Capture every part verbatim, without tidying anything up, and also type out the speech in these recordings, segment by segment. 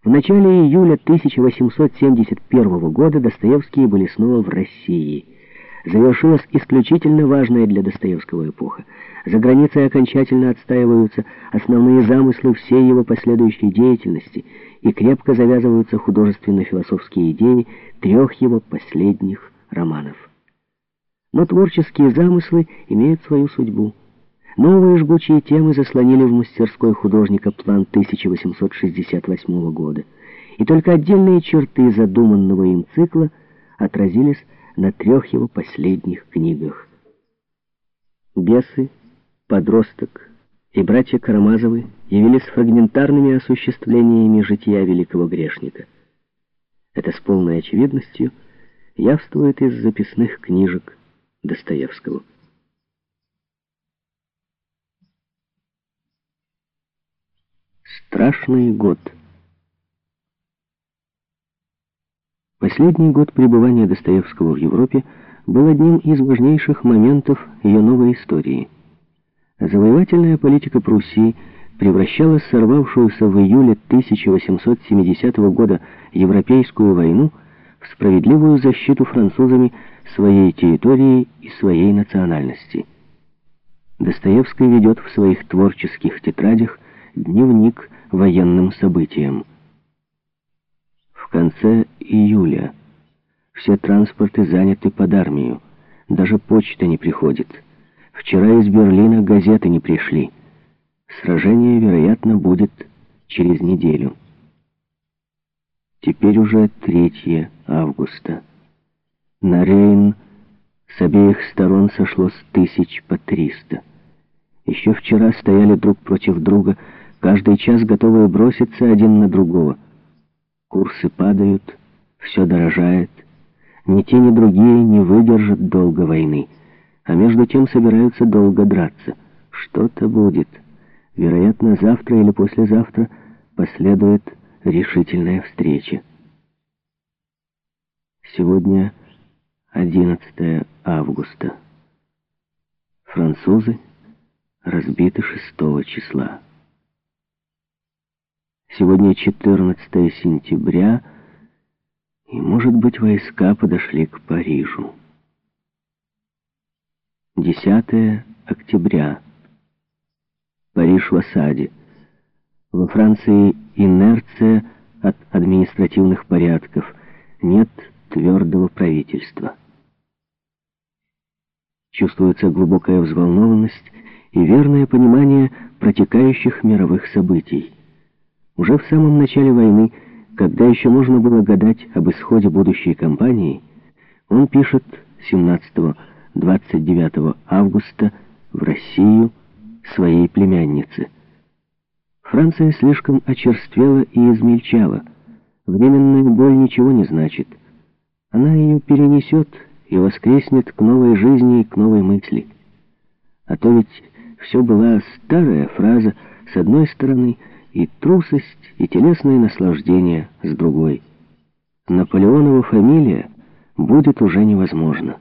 В начале июля тысяча восемьсот семьдесят первого года Достоевские были снова в России. Завершилась исключительно важная для Достоевского эпоха. За границей окончательно отстаиваются основные замыслы всей его последующей деятельности и крепко завязываются художественно-философские идеи трех его последних романов. Но творческие замыслы имеют свою судьбу. Новые жгучие темы заслонили в мастерской художника план тысяча восемьсот шестьдесят восьмого года, и только отдельные черты задуманного им цикла отразились на трех его последних книгах. «Бесы», «Подросток» и «Братья Карамазовы» явились фрагментарными осуществлениями жития великого грешника. Это с полной очевидностью явствует из записных книжек Достоевского. Страшный год. Последний год пребывания Достоевского в Европе был одним из важнейших моментов ее новой истории. Завоевательная политика Пруссии превращала сорвавшуюся в июле тысяча восемьсот семидесятого года Европейскую войну в справедливую защиту французами своей территории и своей национальности. Достоевский ведет в своих творческих тетрадях дневник военным событиям. В конце июля все транспорты заняты под армию, даже почта не приходит. Вчера из Берлина газеты не пришли. Сражение, вероятно, будет через неделю. Теперь уже третье августа. На Рейн с обеих сторон сошлось тысяч по триста. Еще вчера стояли друг против друга, каждый час готовые броситься один на другого. Курсы падают, все дорожает. Ни те, ни другие не выдержат долго войны, а между тем собираются долго драться. Что-то будет. Вероятно, завтра или послезавтра последует решительная встреча. Сегодня одиннадцатое августа. Французы разбиты шестого числа. Сегодня четырнадцатое сентября, и, может быть, войска подошли к Парижу. десятое октября. Париж в осаде. Во Франции инерция от административных порядков. Нет твердого правительства. Чувствуется глубокая взволнованность и верное понимание протекающих мировых событий. Уже в самом начале войны, когда еще можно было гадать об исходе будущей кампании, он пишет семнадцатого-двадцать девятого августа в Россию своей племяннице. Франция слишком очерствела и измельчала. Временная боль ничего не значит. Она ее перенесет и воскреснет к новой жизни и к новой мысли. А то ведь все была старая фраза с одной стороны и трусость, и телесное наслаждение с другой. Наполеонова фамилия будет уже невозможна.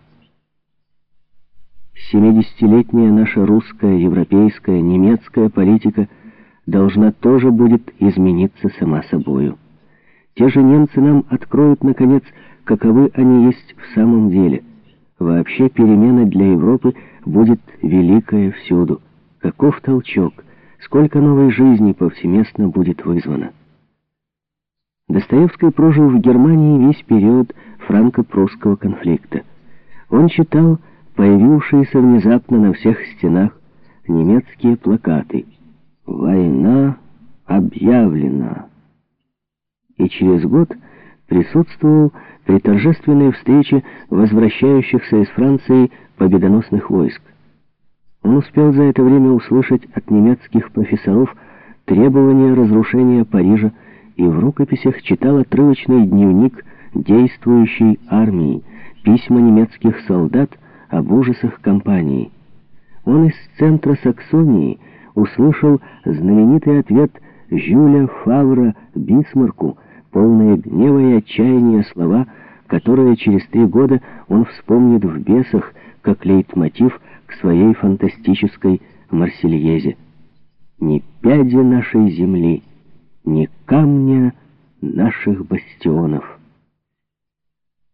Семидесятилетняя наша русская, европейская, немецкая политика должна тоже будет измениться сама собою. Те же немцы нам откроют, наконец, каковы они есть в самом деле. Вообще перемена для Европы будет великая всюду. Каков толчок, сколько новой жизни повсеместно будет вызвано. Достоевский прожил в Германии весь период франко-прусского конфликта. Он читал появившиеся внезапно на всех стенах немецкие плакаты «Война объявлена». И через год присутствовал при торжественной встрече возвращающихся из Франции победоносных войск. Он успел за это время услышать от немецких профессоров требования разрушения Парижа и в рукописях читал отрывочный дневник действующей армии, письма немецких солдат об ужасах кампании. Он из центра Саксонии услышал знаменитый ответ Жюля Фавра Бисмарку, полные гнева и отчаяния слова, которые через три года он вспомнит в «Бесах» как лейтмотив к своей фантастической «Марсельезе». «Ни пяди нашей земли, ни камня наших бастионов.